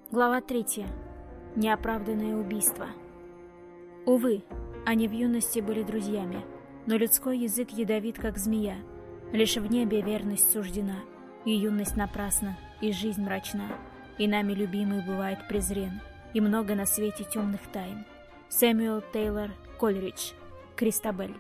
Глава 3. Неоправданное убийство. Увы, они в юности были друзьями, но людской язык ядовит, как змея. Лишь в небе верность суждена, и юность напрасна, и жизнь мрачна, и нами любимый бывает презрен, и много на свете темных тайн. Сэмюэл Тейлор Кольридж. Кристабель.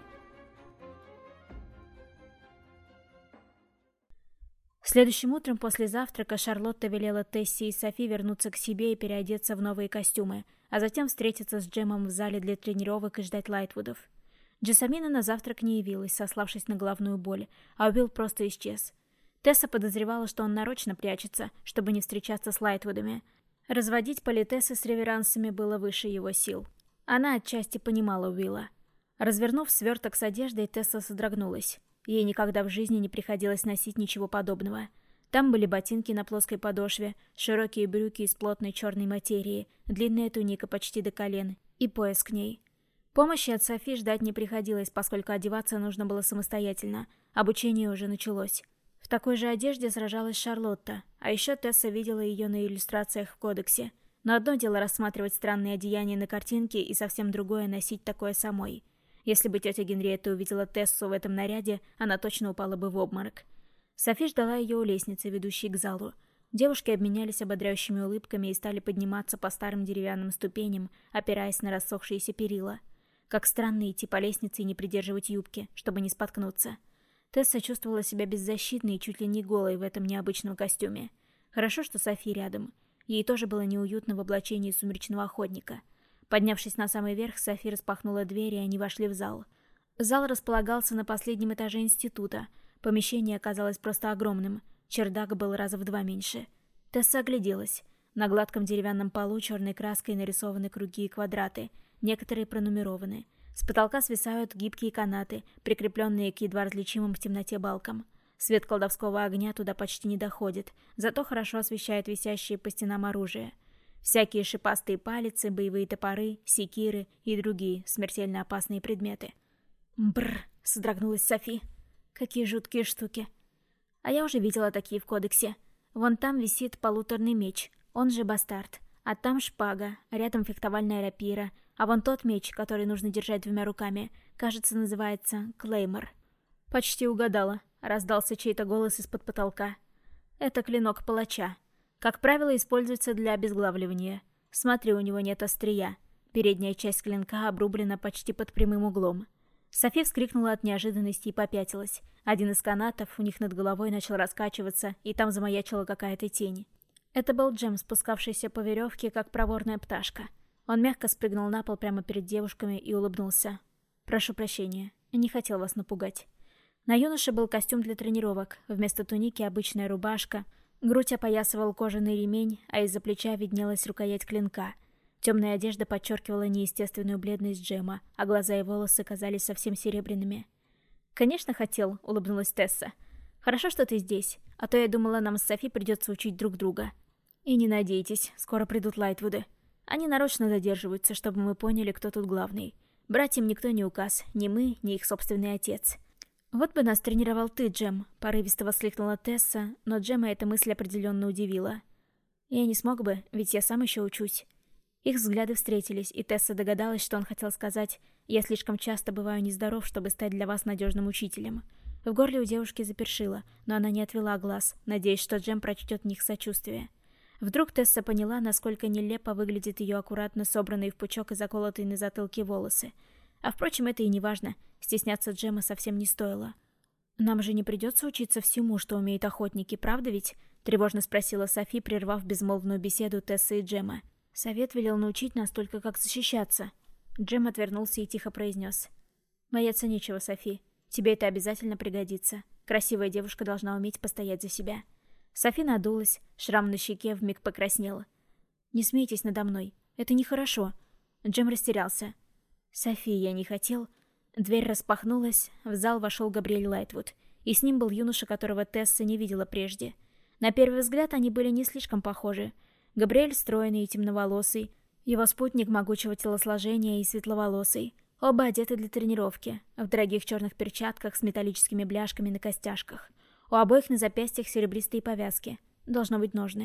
Следующим утром после завтрака Шарлотта велела Тессе и Софи вернуться к себе и переодеться в новые костюмы, а затем встретиться с Джемом в зале для тренировок и ждать Лайтвудов. Джессамина на завтрак не явилась, сославшись на головную боль, а Уилл просто исчез. Тесса подозревала, что он нарочно прячется, чтобы не встречаться с Лайтвудами. Разводить политессы с реверансами было выше его сил. Она отчасти понимала Уилла. Развернув сверток с одеждой, Тесса содрогнулась. Ей никогда в жизни не приходилось носить ничего подобного. Там были ботинки на плоской подошве, широкие брюки из плотной черной материи, длинная туника почти до колен и пояс к ней. Помощи от Софи ждать не приходилось, поскольку одеваться нужно было самостоятельно. Обучение уже началось. В такой же одежде сражалась Шарлотта, а еще Тесса видела ее на иллюстрациях в кодексе. Но одно дело рассматривать странные одеяния на картинке, и совсем другое носить такое самой. Если бы тетя Генриетта увидела Тессу в этом наряде, она точно упала бы в обморок. Софи ждала ее у лестницы, ведущей к залу. Девушки обменялись ободряющими улыбками и стали подниматься по старым деревянным ступеням, опираясь на рассохшиеся перила. Как странно идти по лестнице и не придерживать юбки, чтобы не споткнуться. Тесса чувствовала себя беззащитной и чуть ли не голой в этом необычном костюме. Хорошо, что Софи рядом. Ей тоже было неуютно в облачении сумеречного охотника. Поднявшись на самый верх, Софи распахнула дверь, и они вошли в зал. Зал располагался на последнем этаже института. Помещение оказалось просто огромным. Чердак был раза в 2 меньше. Тесса огляделась. На гладком деревянном полу черной краской нарисованы круги и квадраты. Некоторые пронумерованы. С потолка свисают гибкие канаты, прикрепленные к едва различимым в темноте балкам. Свет колдовского огня туда почти не доходит, зато хорошо освещает висящие по стенам оружие. Всякие шипастые палицы, боевые топоры, секиры и другие смертельно опасные предметы. «Бррр!» — содрогнулась Софи. «Какие жуткие штуки!» «А я уже видела такие в кодексе. Вон там висит полуторный меч, он же бастард. А там шпага, рядом фехтовальная рапира, а вон тот меч, который нужно держать 2 руками, кажется, называется клеймор». «Почти угадала», — раздался чей-то голос из-под потолка. «Это клинок палача. Как правило, используется для обезглавливания. Смотри, у него нет острия. Передняя часть клинка обрублена почти под прямым углом». Софи вскрикнула от неожиданности и попятилась. Один из канатов у них над головой начал раскачиваться, и там замаячила какая-то тень. Это был Джем, спускавшийся по веревке, как проворная пташка. Он мягко спрыгнул на пол прямо перед девушками и улыбнулся. «Прошу прощения, не хотел вас напугать». На юноше был костюм для тренировок, вместо туники обычная рубашка. Грудь опоясывал кожаный ремень, а из-за плеча виднелась рукоять клинка. Темная одежда подчеркивала неестественную бледность Джема, а глаза и волосы казались совсем серебряными. «Конечно хотел», — улыбнулась Тесса. «Хорошо, что ты здесь, а то я думала, нам с Софи придется учить друг друга». «И не надейтесь, скоро придут Лайтвуды. Они нарочно задерживаются, чтобы мы поняли, кто тут главный. Братьям никто не указ, ни мы, ни их собственный отец». «Вот бы нас тренировал ты, Джем», — порывисто воскликнула Тесса, но Джема эта мысль определенно удивила. «Я не смог бы, ведь я сам еще учусь». Их взгляды встретились, и Тесса догадалась, что он хотел сказать: «Я слишком часто бываю нездоров, чтобы стать для вас надежным учителем». В горле у девушки запершило, но она не отвела глаз, надеясь, что Джем прочтет в них сочувствие. Вдруг Тесса поняла, насколько нелепо выглядят ее аккуратно собранные в пучок и заколотые на затылке волосы. А впрочем, это и не важно. Стесняться Джема совсем не стоило. «Нам же не придется учиться всему, что умеют охотники, правда ведь?» — тревожно спросила Софи, прервав безмолвную беседу Тессы и Джема. «Совет велел научить нас только, как защищаться». Джем отвернулся и тихо произнес: «Бояться нечего, Софи. Тебе это обязательно пригодится. Красивая девушка должна уметь постоять за себя». Софи надулась, шрам на щеке вмиг покраснел. «Не смейтесь надо мной. Это нехорошо». Джем растерялся. «Софи, я не хотел...» Дверь распахнулась, в зал вошел Габриэль Лайтвуд, и с ним был юноша, которого Тесса не видела прежде. На первый взгляд они были не слишком похожи. Габриэль стройный и темноволосый, его спутник могучего телосложения и светловолосый. Оба одеты для тренировки, в дорогих черных перчатках с металлическими бляшками на костяшках. У обоих на запястьях серебристые повязки, должно быть ножны.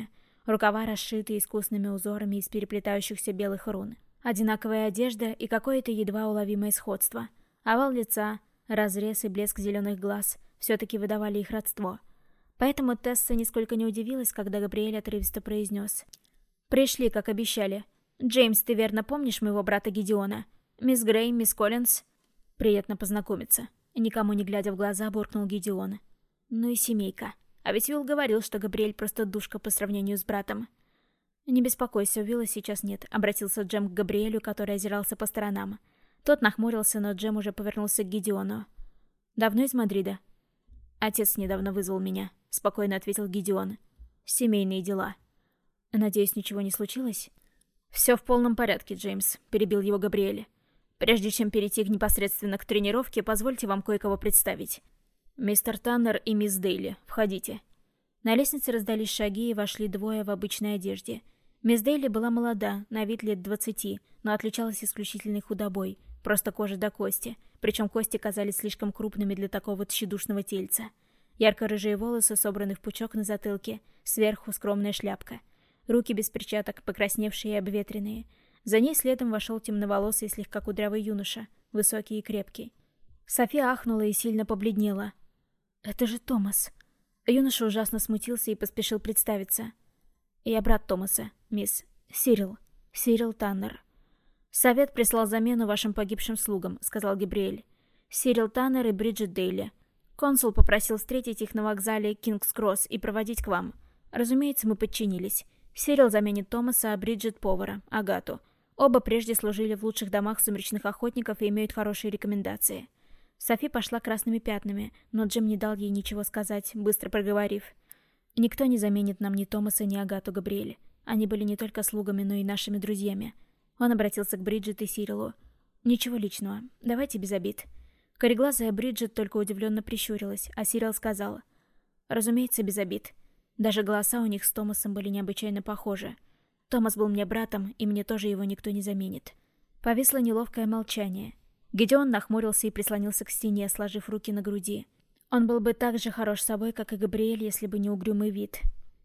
Рукава расшиты искусными узорами из переплетающихся белых рун. Одинаковая одежда и какое-то едва уловимое сходство. Овал лица, разрез и блеск зеленых глаз все-таки выдавали их родство. Поэтому Тесса нисколько не удивилась, когда Габриэль отрывисто произнес: «Пришли, как обещали. Джеймс, ты верно помнишь моего брата Гидеона? Мисс Грей, мисс Коллинз?» «Приятно познакомиться», — никому не глядя в глаза буркнул Гидеон. «Ну и семейка. А ведь Уилл говорил, что Габриэль просто душка по сравнению с братом». «Не беспокойся, Уилла сейчас нет», — обратился Джем к Габриэлю, который озирался по сторонам. Тот нахмурился, но Джем уже повернулся к Гидеону. «Давно из Мадрида?» «Отец недавно вызвал меня», — спокойно ответил Гидеон. «Семейные дела». «Надеюсь, ничего не случилось?» «Все в полном порядке, Джеймс», — перебил его Габриэль. «Прежде чем перейти непосредственно к тренировке, позвольте вам кое-кого представить. Мистер Таннер и мисс Дейли, входите». На лестнице раздались шаги, и вошли двое в обычной одежде. Мисс Дейли была молода, на вид лет 20, но отличалась исключительной худобой, просто кожа до кости, причем кости казались слишком крупными для такого тщедушного тельца. Ярко-рыжие волосы собраны в пучок на затылке, сверху скромная шляпка. Руки без перчаток, покрасневшие и обветренные. За ней следом вошел темноволосый, слегка кудрявый юноша, высокий и крепкий. София ахнула и сильно побледнела. «Это же Томас!» Юноша ужасно смутился и поспешил представиться. «Я брат Томаса, мисс. Сирил. Сирил Таннер». «Совет прислал замену вашим погибшим слугам», — сказал Габриэль. «Сирил Таннер и Бриджит Дейли. Консул попросил встретить их на вокзале Кингс-Кросс и проводить к вам. Разумеется, мы подчинились. Сирил заменит Томаса, а Бриджит — повара, Агату. Оба прежде служили в лучших домах сумеречных охотников и имеют хорошие рекомендации». Софи пошла красными пятнами, но Джим не дал ей ничего сказать, быстро проговорив: «Никто не заменит нам ни Томаса, ни Агату, Габриэль. Они были не только слугами, но и нашими друзьями». Он обратился к Бриджит и Сирилу. «Ничего личного. Давайте без обид». Кореглазая Бриджит только удивленно прищурилась, а Сирил сказал: «Разумеется, без обид». Даже голоса у них с Томасом были необычайно похожи. Томас был мне братом, и мне тоже его никто не заменит. Повисло неловкое молчание. Гидеон нахмурился и прислонился к стене, сложив руки на груди. Он был бы так же хорош собой, как и Габриэль, если бы не угрюмый вид.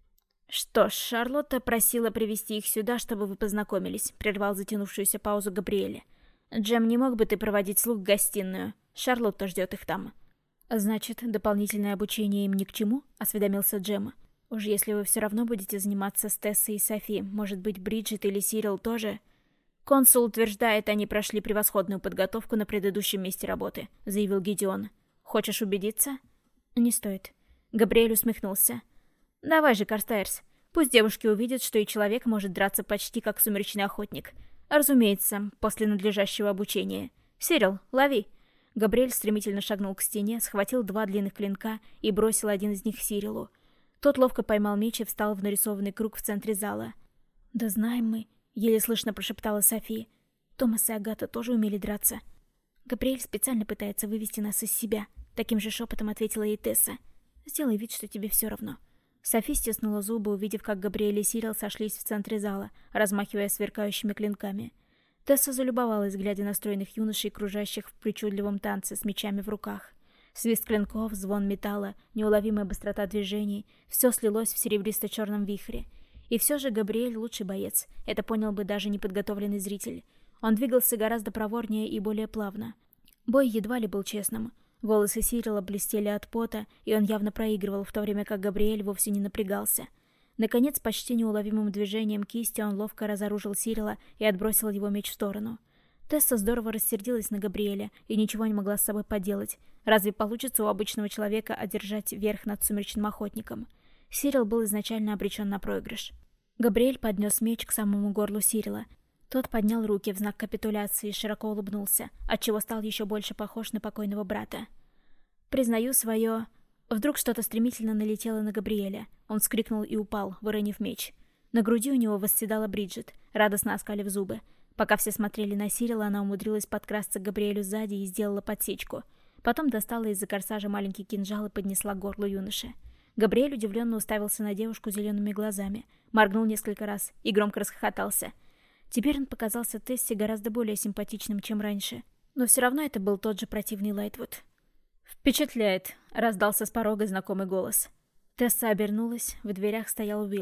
«Что ж, Шарлотта просила привести их сюда, чтобы вы познакомились», — прервал затянувшуюся паузу Габриэля. «Джем, не мог бы ты проводить слуг в гостиную? Шарлотта ждет их там». «Значит, дополнительное обучение им ни к чему?» — осведомился Джем. «Уж если вы все равно будете заниматься с Тессой и Софи, может быть, Бриджит или Сирил тоже?» «Консул утверждает, они прошли превосходную подготовку на предыдущем месте работы», — заявил Гидеон. «Хочешь убедиться?» «Не стоит». Габриэль усмехнулся. «Давай же, Карстайрс. Пусть девушки увидят, что и человек может драться почти как сумеречный охотник. Разумеется, после надлежащего обучения. Сирил, лови!» Габриэль стремительно шагнул к стене, схватил два длинных клинка и бросил один из них Сирилу. Тот ловко поймал меч и встал в нарисованный круг в центре зала. «Да знаем мы», — еле слышно прошептала София. «Томас и Агата тоже умели драться». «Габриэль специально пытается вывести нас из себя», — таким же шепотом ответила ей Тесса. «Сделай вид, что тебе все равно». Софи стиснула зубы, увидев, как Габриэль и Сирил сошлись в центре зала, размахивая сверкающими клинками. Тесса залюбовалась, глядя на стройных юношей, кружащих в причудливом танце с мечами в руках. Свист клинков, звон металла, неуловимая быстрота движений — все слилось в серебристо-черном вихре. И все же Габриэль лучший боец, это понял бы даже неподготовленный зритель. Он двигался гораздо проворнее и более плавно. Бой едва ли был честным. Волосы Сирила блестели от пота, и он явно проигрывал, в то время как Габриэль вовсе не напрягался. Наконец, почти неуловимым движением кисти он ловко разоружил Сирила и отбросил его меч в сторону. Тесса здорово рассердилась на Габриэля и ничего не могла с собой поделать. Разве получится у обычного человека одержать верх над сумеречным охотником? Сирил был изначально обречен на проигрыш. Габриэль поднес меч к самому горлу Сирила. Тот поднял руки в знак капитуляции и широко улыбнулся, отчего стал еще больше похож на покойного брата. «Признаю свое...» Вдруг что-то стремительно налетело на Габриэля. Он вскрикнул и упал, выронив меч. На груди у него восседала Бриджит, радостно оскалив зубы. Пока все смотрели на Сирила, она умудрилась подкрасться к Габриэлю сзади и сделала подсечку. Потом достала из-за корсажа маленький кинжал и поднесла к горлу юноши. Габриэль удивленно уставился на девушку зелеными глазами, моргнул несколько раз и громко расхохотался. Теперь он показался Тессе гораздо более симпатичным, чем раньше. Но все равно это был тот же противный Лайтвуд. «Впечатляет», — раздался с порога знакомый голос. Тесса обернулась, в дверях стоял Уилл.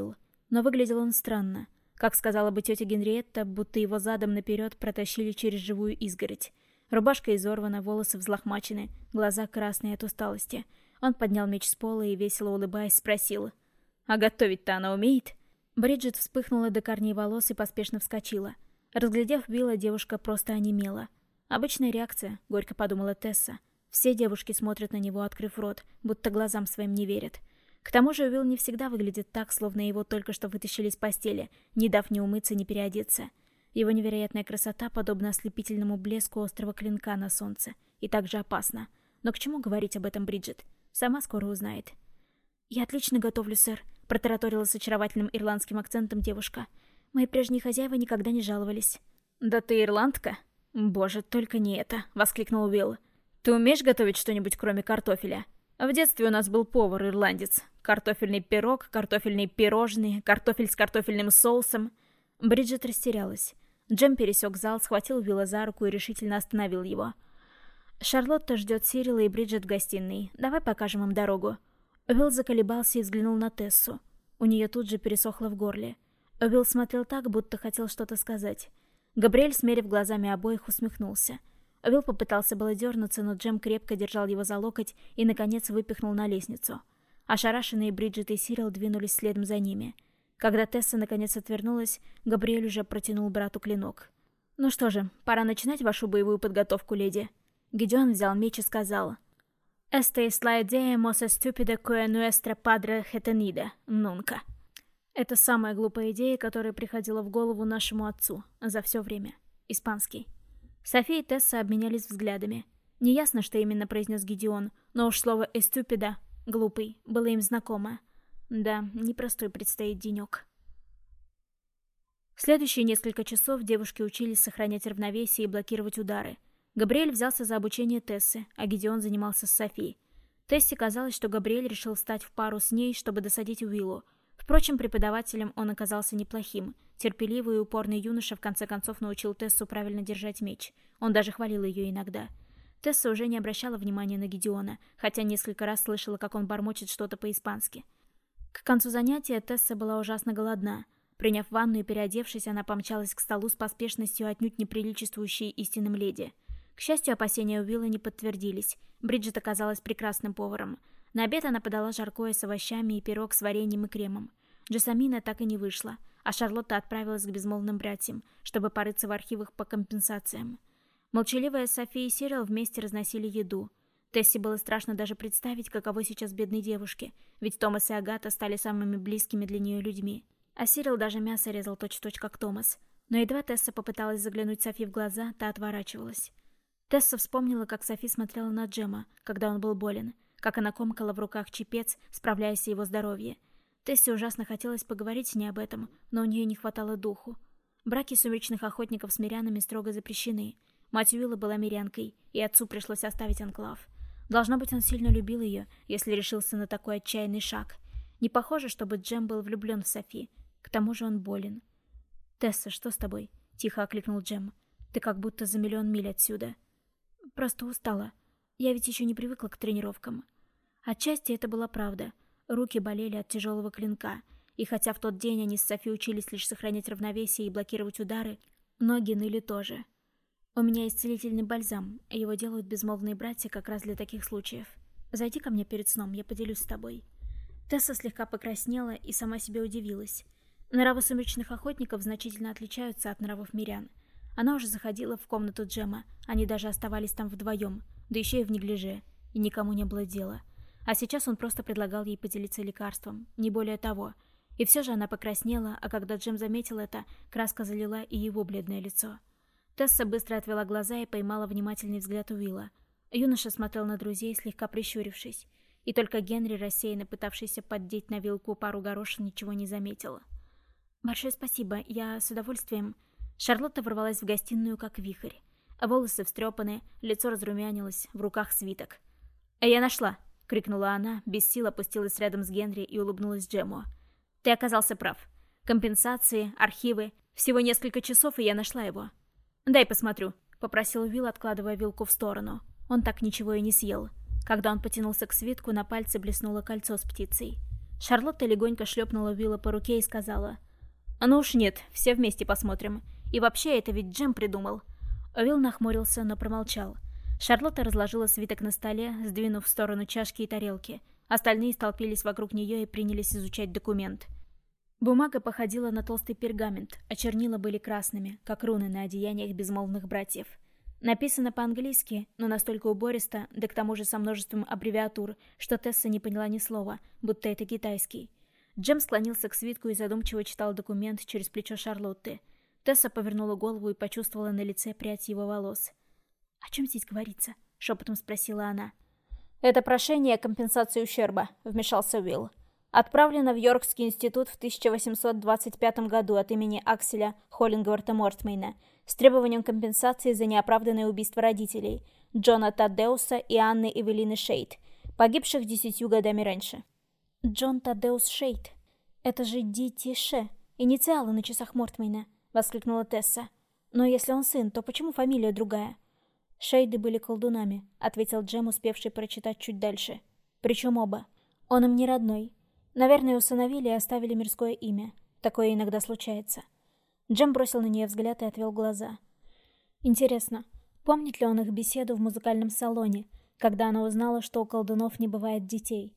Но выглядел он странно. Как сказала бы тетя Генриетта, будто его задом наперед протащили через живую изгородь. Рубашка изорвана, волосы взлохмачены, глаза красные от усталости. Он поднял меч с пола и, весело улыбаясь, спросил: «А готовить-то она умеет?» Бриджит вспыхнула до корней волос и поспешно вскочила. Разглядев Уилла, девушка просто онемела. «Обычная реакция», — горько подумала Тесса. Все девушки смотрят на него, открыв рот, будто глазам своим не верят. К тому же Уилл не всегда выглядит так, словно его только что вытащили из постели, не дав ни умыться, ни переодеться. Его невероятная красота подобна ослепительному блеску острого клинка на солнце, и так же опасна. Но к чему говорить об этом Бриджит? Сама скоро узнает. «Я отлично готовлю, сэр», — протараторила с очаровательным ирландским акцентом девушка. «Мои прежние хозяева никогда не жаловались». «Да ты ирландка?» «Боже, только не это», — воскликнул Уилл. «Ты умеешь готовить что-нибудь, кроме картофеля? В детстве у нас был повар-ирландец. Картофельный пирог, картофельные пирожные, картофель с картофельным соусом». Бриджит растерялась. Джем пересек зал, схватил Уилла за руку и решительно остановил его. «Шарлотта ждет Сирила и Бриджит в гостиной. Давай покажем им дорогу». Уилл заколебался и взглянул на Тессу. У нее тут же пересохло в горле. Уилл смотрел так, будто хотел что-то сказать. Габриэль, смерив глазами обоих, усмехнулся. Уилл попытался было дернуться, но Джем крепко держал его за локоть и, наконец, выпихнул на лестницу. Ошарашенные Бриджит и Сирил двинулись следом за ними. Когда Тесса наконец отвернулась, Габриэль уже протянул брату клинок. «Ну что же, пора начинать вашу боевую подготовку, леди». Гидеон взял меч и сказал: «Esta es la idea más estúpida que nuestra padre ha tenido, nunca». Это самая глупая идея, которая приходила в голову нашему отцу за все время. Испанский. София и Тесса обменялись взглядами. Неясно, что именно произнес Гидеон, но уж слово «estúpida» — «глупый» было им знакомо. Да, непростой предстоит денек. Следующие несколько часов девушки учились сохранять равновесие и блокировать удары. Габриэль взялся за обучение Тессы, а Гидеон занимался с Софией. Тессе казалось, что Габриэль решил встать в пару с ней, чтобы досадить Уиллу. Впрочем, преподавателем он оказался неплохим. Терпеливый и упорный юноша в конце концов научил Тессу правильно держать меч. Он даже хвалил ее иногда. Тесса уже не обращала внимания на Гидеона, хотя несколько раз слышала, как он бормочет что-то по-испански. К концу занятия Тесса была ужасно голодна. Приняв ванну и переодевшись, она помчалась к столу с поспешностью, отнюдь неприличествующей истинным леди. К счастью, опасения Уилла не подтвердились. Бриджит оказалась прекрасным поваром. На обед она подала жаркое с овощами и пирог с вареньем и кремом. Джессамина так и не вышла, а Шарлотта отправилась к безмолвным братьям, чтобы порыться в архивах по компенсациям. Молчаливая София и Сирил вместе разносили еду. Тессе было страшно даже представить, каково сейчас бедной девушке, ведь Томас и Агата стали самыми близкими для нее людьми. А Сирил даже мясо резал точь-в-точь, как Томас. Но едва Тесса попыталась заглянуть Софи в глаза, та отворачивалась. Тесса вспомнила, как Софи смотрела на Джема, когда он был болен, как она комкала в руках чепец, справляясь о его здоровье. Тессе ужасно хотелось поговорить с ней об этом, но у нее не хватало духу. Браки сумеречных охотников с мирянами строго запрещены. Мать Уилла была мирянкой, и отцу пришлось оставить анклав. Должно быть, он сильно любил ее, если решился на такой отчаянный шаг. Не похоже, чтобы Джем был влюблен в Софи. К тому же он болен. «Тесса, что с тобой?» — тихо окликнул Джем. «Ты как будто за миллион миль отсюда». «Просто устала. Я ведь еще не привыкла к тренировкам». Отчасти это была правда. Руки болели от тяжелого клинка, и хотя в тот день они с Софи учились лишь сохранять равновесие и блокировать удары, ноги ныли тоже. «У меня есть целительный бальзам, его делают безмолвные братья как раз для таких случаев. Зайди ко мне перед сном, я поделюсь с тобой». Тесса слегка покраснела и сама себе удивилась. Нравы сумеречных охотников значительно отличаются от нравов мирян. Она уже заходила в комнату Джема, они даже оставались там вдвоем, да еще и в неглиже, и никому не было дела. А сейчас он просто предлагал ей поделиться лекарством, не более того. И все же она покраснела, а когда Джем заметил это, краска залила и его бледное лицо. Тесса быстро отвела глаза и поймала внимательный взгляд Уилла. Юноша смотрел на друзей, слегка прищурившись. И только Генри, рассеянно пытавшийся поддеть на вилку пару горошин, ничего не заметила. «Большое спасибо, я с удовольствием...» Шарлотта ворвалась в гостиную, как вихрь. Волосы встрепаны, лицо разрумянилось, в руках свиток. «Я нашла!» — крикнула она, без сил опустилась рядом с Генри и улыбнулась Джему. «Ты оказался прав. Компенсации, архивы. Всего несколько часов, и я нашла его». «Дай посмотрю», — попросил Уилл, откладывая вилку в сторону. Он так ничего и не съел. Когда он потянулся к свитку, на пальце блеснуло кольцо с птицей. Шарлотта легонько шлепнула Уилла по руке и сказала: «Ну уж нет, все вместе посмотрим. И вообще, это ведь Джем придумал». Уилл нахмурился, но промолчал. Шарлотта разложила свиток на столе, сдвинув в сторону чашки и тарелки. Остальные столпились вокруг нее и принялись изучать документ. Бумага походила на толстый пергамент, а чернила были красными, как руны на одеяниях безмолвных братьев. Написано по-английски, но настолько убористо, да к тому же со множеством аббревиатур, что Тесса не поняла ни слова, будто это китайский. Джем склонился к свитку и задумчиво читал документ через плечо Шарлотты. Тесса повернула голову и почувствовала на лице прядь его волос. «О чем здесь говорится?» — шепотом спросила она. «Это прошение о компенсации ущерба», — вмешался Уилл. «Отправлено в Йоркский институт в 1825 году от имени Акселя Холлингворта Мортмейна с требованием компенсации за неоправданное убийство родителей Джона Таддеуса и Анны Эвелины Шейд, погибших 10 годами раньше». «Джон Таддеус Шейд. Это же Ди-Ти-Ше, инициалы на часах Мортмейна», — воскликнула Тесса. «Но если он сын, то почему фамилия другая?» «Шейды были колдунами», — ответил Джем, успевший прочитать чуть дальше. «Причем оба. Он им не родной. Наверное, усыновили и оставили мирское имя. Такое иногда случается». Джем бросил на нее взгляд и отвел глаза. «Интересно, помнит ли он их беседу в музыкальном салоне, когда она узнала, что у колдунов не бывает детей?»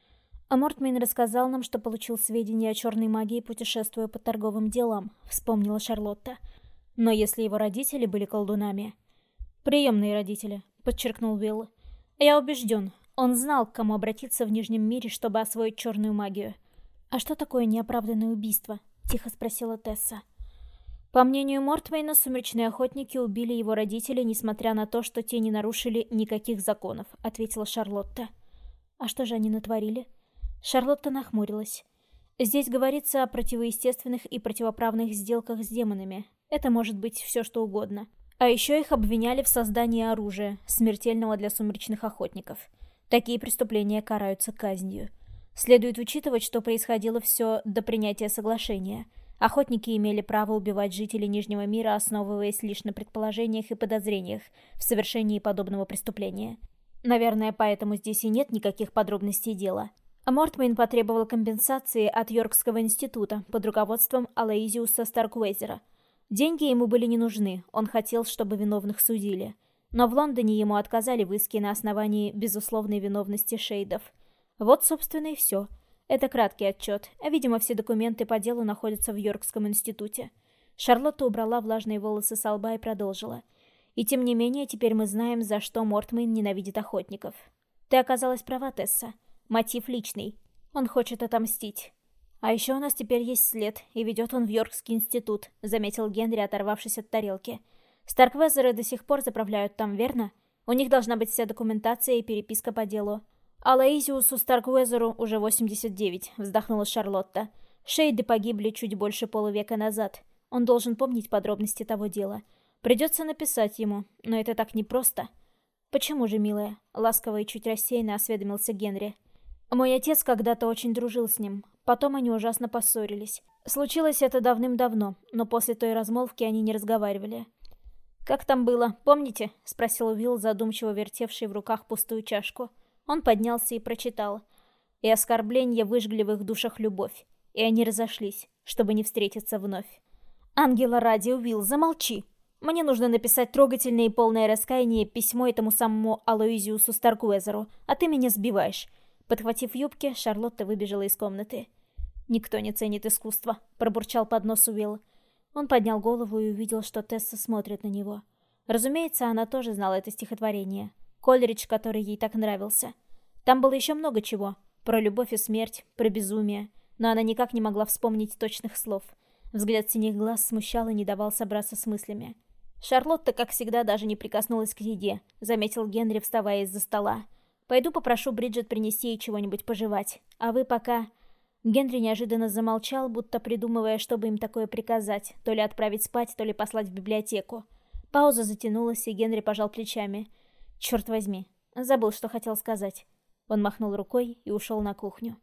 «А Мортмейн рассказал нам, что получил сведения о черной магии, путешествуя по торговым делам», — вспомнила Шарлотта. «Но если его родители были колдунами...» «Приемные родители», — подчеркнул Уилл. «Я убежден, он знал, к кому обратиться в Нижнем мире, чтобы освоить черную магию». «А что такое неоправданное убийство?» — тихо спросила Тесса. «По мнению Мортмейна, сумеречные охотники убили его родителей, несмотря на то, что те не нарушили никаких законов», — ответила Шарлотта. «А что же они натворили?» Шарлотта нахмурилась. «Здесь говорится о противоестественных и противоправных сделках с демонами. Это может быть все, что угодно. А еще их обвиняли в создании оружия, смертельного для сумеречных охотников. Такие преступления караются казнью. Следует учитывать, что происходило все до принятия соглашения. Охотники имели право убивать жителей Нижнего мира, основываясь лишь на предположениях и подозрениях в совершении подобного преступления. Наверное, поэтому здесь и нет никаких подробностей дела». А Мортмейн потребовал компенсации от Йоркского института под руководством Алоизиуса Старквейзера. Деньги ему были не нужны, он хотел, чтобы виновных судили. Но в Лондоне ему отказали в иске на основании безусловной виновности Шейдов. Вот, собственно, и все. Это краткий отчет, а, видимо, все документы по делу находятся в Йоркском институте. Шарлотта убрала влажные волосы со лба и продолжила. И тем не менее, теперь мы знаем, за что Мортмейн ненавидит охотников. Ты оказалась права, Тесса. Мотив личный. Он хочет отомстить. «А еще у нас теперь есть след, и ведет он в Йоркский институт», — заметил Генри, оторвавшись от тарелки. «Старквезеры до сих пор заправляют там, верно? У них должна быть вся документация и переписка по делу». «Алоизиусу Старквезеру уже 89», — вздохнула Шарлотта. «Шейды погибли чуть больше полувека назад. Он должен помнить подробности того дела. Придется написать ему, но это так непросто». «Почему же, милая?» — ласково и чуть рассеянно осведомился Генри. «Мой отец когда-то очень дружил с ним. Потом они ужасно поссорились. Случилось это давным-давно, но после той размолвки они не разговаривали». «Как там было, помните?» — спросил Уилл, задумчиво вертевший в руках пустую чашку. Он поднялся и прочитал. «И оскорбления выжгли в их душах любовь, и они разошлись, чтобы не встретиться вновь». «Ангела ради, Уилл, замолчи! Мне нужно написать трогательное и полное раскаяние письмо этому самому Алоизиусу Старквезеру, а ты меня сбиваешь». Подхватив юбки, Шарлотта выбежала из комнаты. «Никто не ценит искусство», — пробурчал под нос Уилл. Он поднял голову и увидел, что Тесса смотрит на него. Разумеется, она тоже знала это стихотворение. Колеридж, который ей так нравился. Там было еще много чего. Про любовь и смерть, про безумие. Но она никак не могла вспомнить точных слов. Взгляд синих глаз смущал и не давал собраться с мыслями. Шарлотта, как всегда, даже не прикоснулась к еде, заметил Генри, вставая из-за стола. «Пойду попрошу Бриджит принести ей чего-нибудь пожевать. А вы пока...» Генри неожиданно замолчал, будто придумывая, чтобы им такое приказать. То ли отправить спать, то ли послать в библиотеку. Пауза затянулась, и Генри пожал плечами. «Черт возьми, забыл, что хотел сказать». Он махнул рукой и ушел на кухню.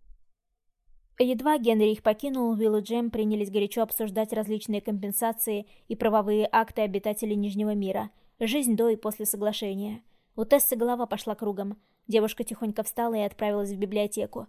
Едва Генри их покинул, Уилл и Джем принялись горячо обсуждать различные компенсации и правовые акты обитателей Нижнего мира. Жизнь до и после соглашения. У Тессы голова пошла кругом. Девушка тихонько встала и отправилась в библиотеку.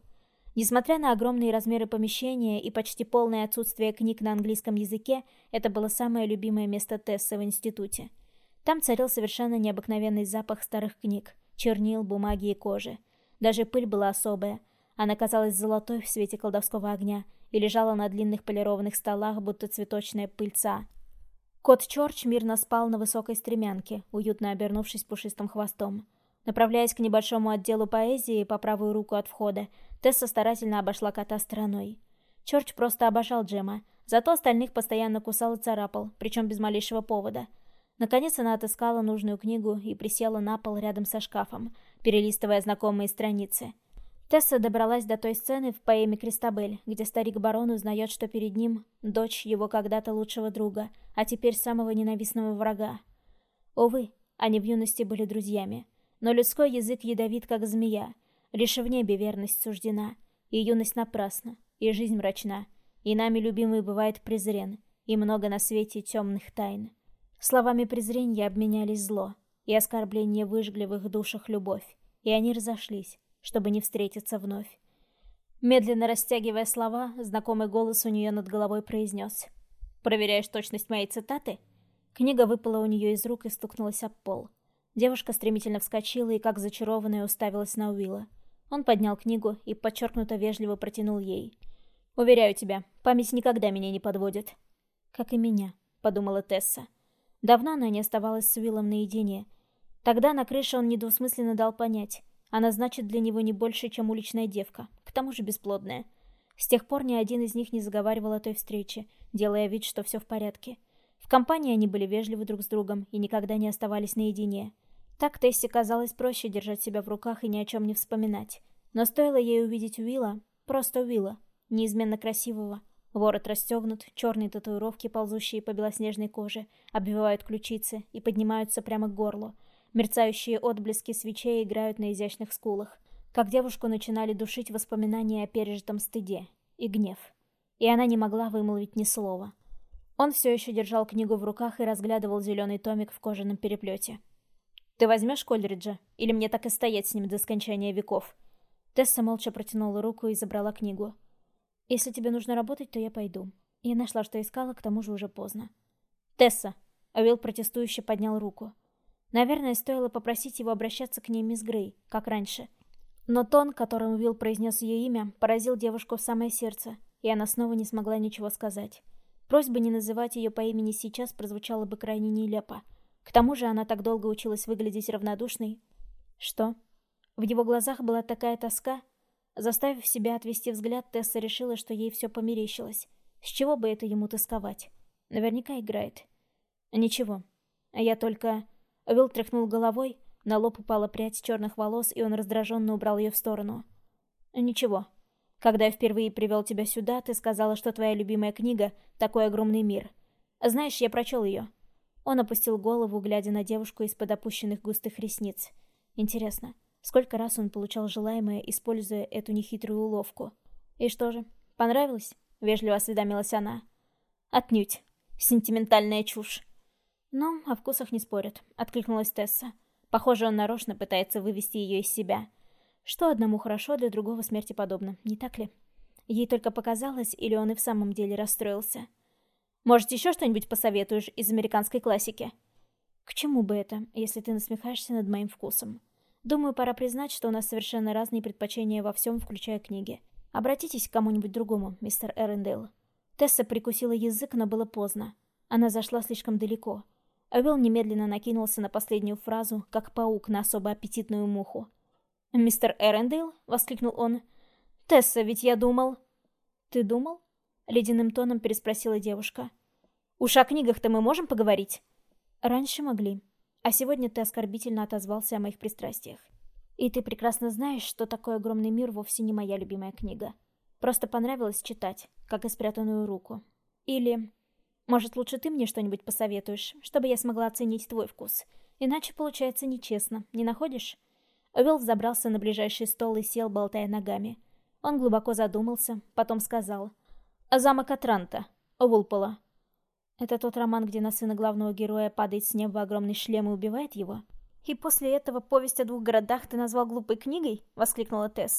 Несмотря на огромные размеры помещения и почти полное отсутствие книг на английском языке, это было самое любимое место Тессы в институте. Там царил совершенно необыкновенный запах старых книг, чернил, бумаги и кожи. Даже пыль была особая. Она казалась золотой в свете колдовского огня и лежала на длинных полированных столах, будто цветочная пыльца. Кот Чорч мирно спал на высокой стремянке, уютно обернувшись пушистым хвостом. Направляясь к небольшому отделу поэзии по правую руку от входа, Тесса старательно обошла кота стороной. Чорч просто обожал Джема, зато остальных постоянно кусал и царапал, причем без малейшего повода. Наконец она отыскала нужную книгу и присела на пол рядом со шкафом, перелистывая знакомые страницы. Тесса добралась до той сцены в поэме «Кристабель», где старик-барон узнает, что перед ним дочь его когда-то лучшего друга, а теперь самого ненавистного врага. Увы, они в юности были друзьями. Но людской язык ядовит, как змея. Лишь в небе верность суждена, и юность напрасна, и жизнь мрачна, и нами любимый бывает презрен, и много на свете темных тайн. Словами презрения обменялись зло, и оскорбления выжгли в их душах любовь, и они разошлись, чтобы не встретиться вновь. Медленно растягивая слова, знакомый голос у нее над головой произнес: «Проверяешь точность моей цитаты?» Книга выпала у нее из рук и стукнулась об пол. Девушка стремительно вскочила и, как зачарованная, уставилась на Уилла. Он поднял книгу и подчеркнуто вежливо протянул ей. «Уверяю тебя, память никогда меня не подводит». «Как и меня», — подумала Тесса. Давно она не оставалась с Уиллом наедине. Тогда на крыше он недвусмысленно дал понять. Она значит для него не больше, чем уличная девка, к тому же бесплодная. С тех пор ни один из них не заговаривал о той встрече, делая вид, что все в порядке. В компании они были вежливы друг с другом и никогда не оставались наедине. Так Тессе казалось проще держать себя в руках и ни о чем не вспоминать. Но стоило ей увидеть Уилла, просто Уилла, неизменно красивого. Ворот расстегнут, черные татуировки, ползущие по белоснежной коже, обвивают ключицы и поднимаются прямо к горлу. Мерцающие отблески свечей играют на изящных скулах. Как девушку начинали душить воспоминания о пережитом стыде и гнев. И она не могла вымолвить ни слова. Он все еще держал книгу в руках и разглядывал зеленый томик в кожаном переплете. «Ты возьмешь Коллриджа? Или мне так и стоять с ним до скончания веков?» Тесса молча протянула руку и забрала книгу. «Если тебе нужно работать, то я пойду». Я нашла, что искала, к тому же уже поздно. «Тесса!» — Уилл протестующе поднял руку. Наверное, стоило попросить его обращаться к ней мисс Грей, как раньше. Но тон, которым Уилл произнес ее имя, поразил девушку в самое сердце, и она снова не смогла ничего сказать. Просьба не называть ее по имени сейчас прозвучала бы крайне нелепо. К тому же она так долго училась выглядеть равнодушной. Что? В его глазах была такая тоска. Заставив себя отвести взгляд, Тесса решила, что ей все померещилось. С чего бы это ему тосковать? Наверняка играет. Ничего. Я только... Уилл тряхнул головой, на лоб упала прядь черных волос, и он раздраженно убрал ее в сторону. Ничего. Когда я впервые привел тебя сюда, ты сказала, что твоя любимая книга — «Такой огромный мир». Знаешь, я прочел ее. Он опустил голову, глядя на девушку из-под опущенных густых ресниц. Интересно, сколько раз он получал желаемое, используя эту нехитрую уловку? И что же, понравилось? Вежливо осведомилась она. Отнюдь. Сентиментальная чушь. Ну, о вкусах не спорят, откликнулась Тесса. Похоже, он нарочно пытается вывести ее из себя. Что одному хорошо, для другого смерти подобно, не так ли? Ей только показалось, или он и в самом деле расстроился? Может, еще что-нибудь посоветуешь из американской классики? К чему бы это, если ты насмехаешься над моим вкусом? Думаю, пора признать, что у нас совершенно разные предпочтения во всем, включая книги. Обратитесь к кому-нибудь другому, мистер Эрендейл. Тесса прикусила язык, но было поздно. Она зашла слишком далеко. Уилл немедленно накинулся на последнюю фразу, как паук на особо аппетитную муху. «Мистер Эрендейл?» — воскликнул он. «Тесса, ведь я думал...» «Ты думал?» — ледяным тоном переспросила девушка. «Уж о книгах-то мы можем поговорить?» «Раньше могли. А сегодня ты оскорбительно отозвался о моих пристрастиях. И ты прекрасно знаешь, что такой огромный мир вовсе не моя любимая книга. Просто понравилось читать, как и спрятанную руку. Или... Может, лучше ты мне что-нибудь посоветуешь, чтобы я смогла оценить твой вкус? Иначе получается нечестно, не находишь?» Уилл взобрался на ближайший стол и сел, болтая ногами. Он глубоко задумался, потом сказал. «Замок Атранта, Уолпола. Это тот роман, где на сына главного героя падает с неба огромный шлем и убивает его? И после этого повесть о двух городах ты назвал глупой книгой?» — воскликнула Тесса.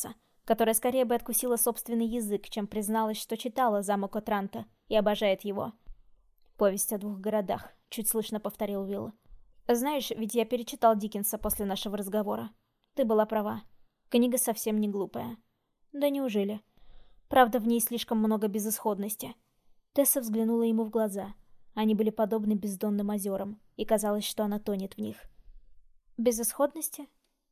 которая скорее бы откусила собственный язык, чем призналась, что читала «Замок Отранто» и обожает его. «Повесть о двух городах», — чуть слышно повторил Уилл. «Знаешь, ведь я перечитал Диккенса после нашего разговора. Ты была права. Книга совсем не глупая». «Да неужели?» «Правда, в ней слишком много безысходности». Тесса взглянула ему в глаза. Они были подобны бездонным озерам, и казалось, что она тонет в них. «Безысходности?»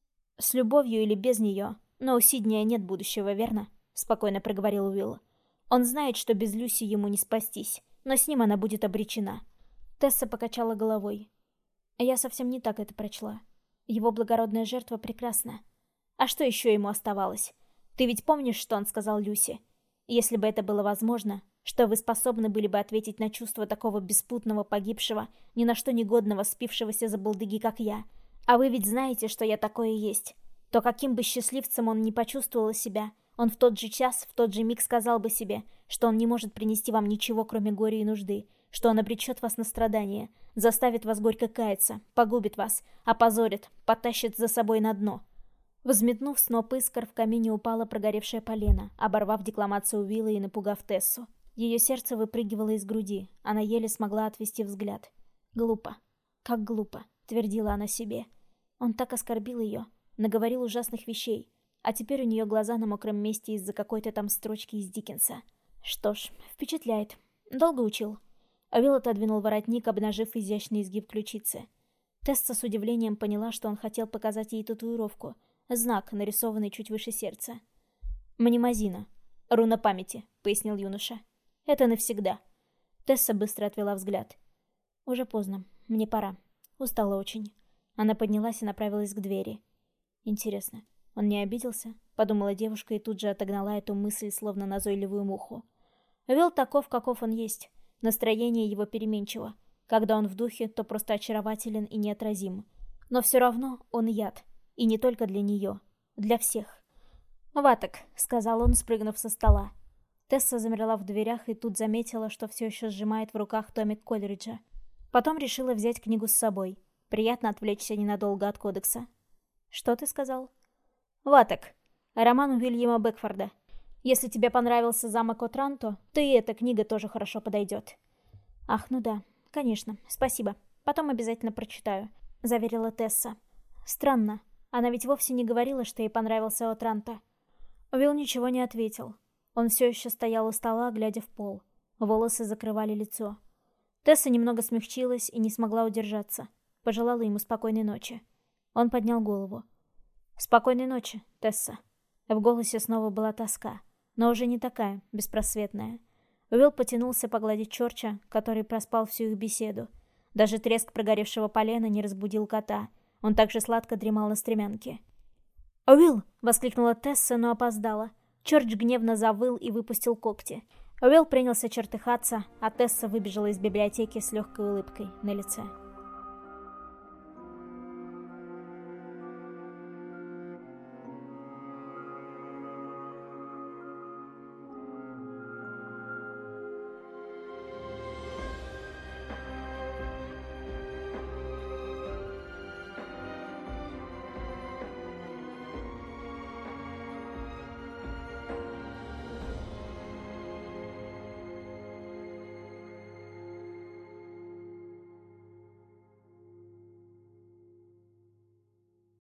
«С любовью или без нее, но у Сиднея нет будущего, верно?» — спокойно проговорил Уилл. «Он знает, что без Люси ему не спастись, но с ним она будет обречена». Тесса покачала головой. «Я совсем не так это прочла. Его благородная жертва прекрасна. А что еще ему оставалось? Ты ведь помнишь, что он сказал Люси? Если бы это было возможно, что вы способны были бы ответить на чувства такого беспутного погибшего, ни на что негодного, спившегося за булдыги, как я. А вы ведь знаете, что я такое есть. То каким бы счастливцем он ни почувствовал себя, он в тот же час, в тот же миг сказал бы себе, что он не может принести вам ничего, кроме горя и нужды, что он обречет вас на страдания, заставит вас горько каяться, погубит вас, опозорит, потащит за собой на дно». Взметнув сноп искр, в камине упало прогоревшее полено, оборвав декламацию Уилла и напугав Тессу. Ее сердце выпрыгивало из груди, она еле смогла отвести взгляд. «Глупо. Как глупо», — твердила она себе. Он так оскорбил ее, наговорил ужасных вещей, а теперь у нее глаза на мокром месте из-за какой-то там строчки из Диккенса. Что ж, впечатляет. Долго учил. Уилл отодвинул воротник, обнажив изящный изгиб ключицы. Тесса с удивлением поняла, что он хотел показать ей татуировку. Знак, нарисованный чуть выше сердца. «Мнемозина. Руна памяти», — пояснил юноша. «Это навсегда». Тесса быстро отвела взгляд. «Уже поздно. Мне пора. Устала очень». Она поднялась и направилась к двери. «Интересно, он не обиделся?» — подумала девушка и тут же отогнала эту мысль, словно назойливую муху. Уилл таков, каков он есть. Настроение его переменчиво. Когда он в духе, то просто очарователен и неотразим. Но все равно он яд. И не только для нее. Для всех. «Ваток», — сказал он, спрыгнув со стола. Тесса замерла в дверях и тут заметила, что все еще сжимает в руках томик Колериджа. Потом решила взять книгу с собой. Приятно отвлечься ненадолго от кодекса. «Что ты сказал?» «Ваток. Роман Уильяма Бэкфорда. Если тебе понравился «Замок Отранто», то и эта книга тоже хорошо подойдет». «Ах, ну да. Конечно. Спасибо. Потом обязательно прочитаю», — заверила Тесса. «Странно. Она ведь вовсе не говорила, что ей понравился Отранто». Уилл ничего не ответил. Он все еще стоял у стола, глядя в пол. Волосы закрывали лицо. Тесса немного смягчилась и не смогла удержаться. Пожелала ему спокойной ночи. Он поднял голову. «Спокойной ночи, Тесса». В голосе снова была тоска, но уже не такая, беспросветная. Уилл потянулся погладить Чорча, который проспал всю их беседу. Даже треск прогоревшего полена не разбудил кота. Он также сладко дремал на стремянке. «Уилл!» — воскликнула Тесса, но опоздала. Чорч гневно завыл и выпустил когти. Уилл принялся чертыхаться, а Тесса выбежала из библиотеки с легкой улыбкой на лице.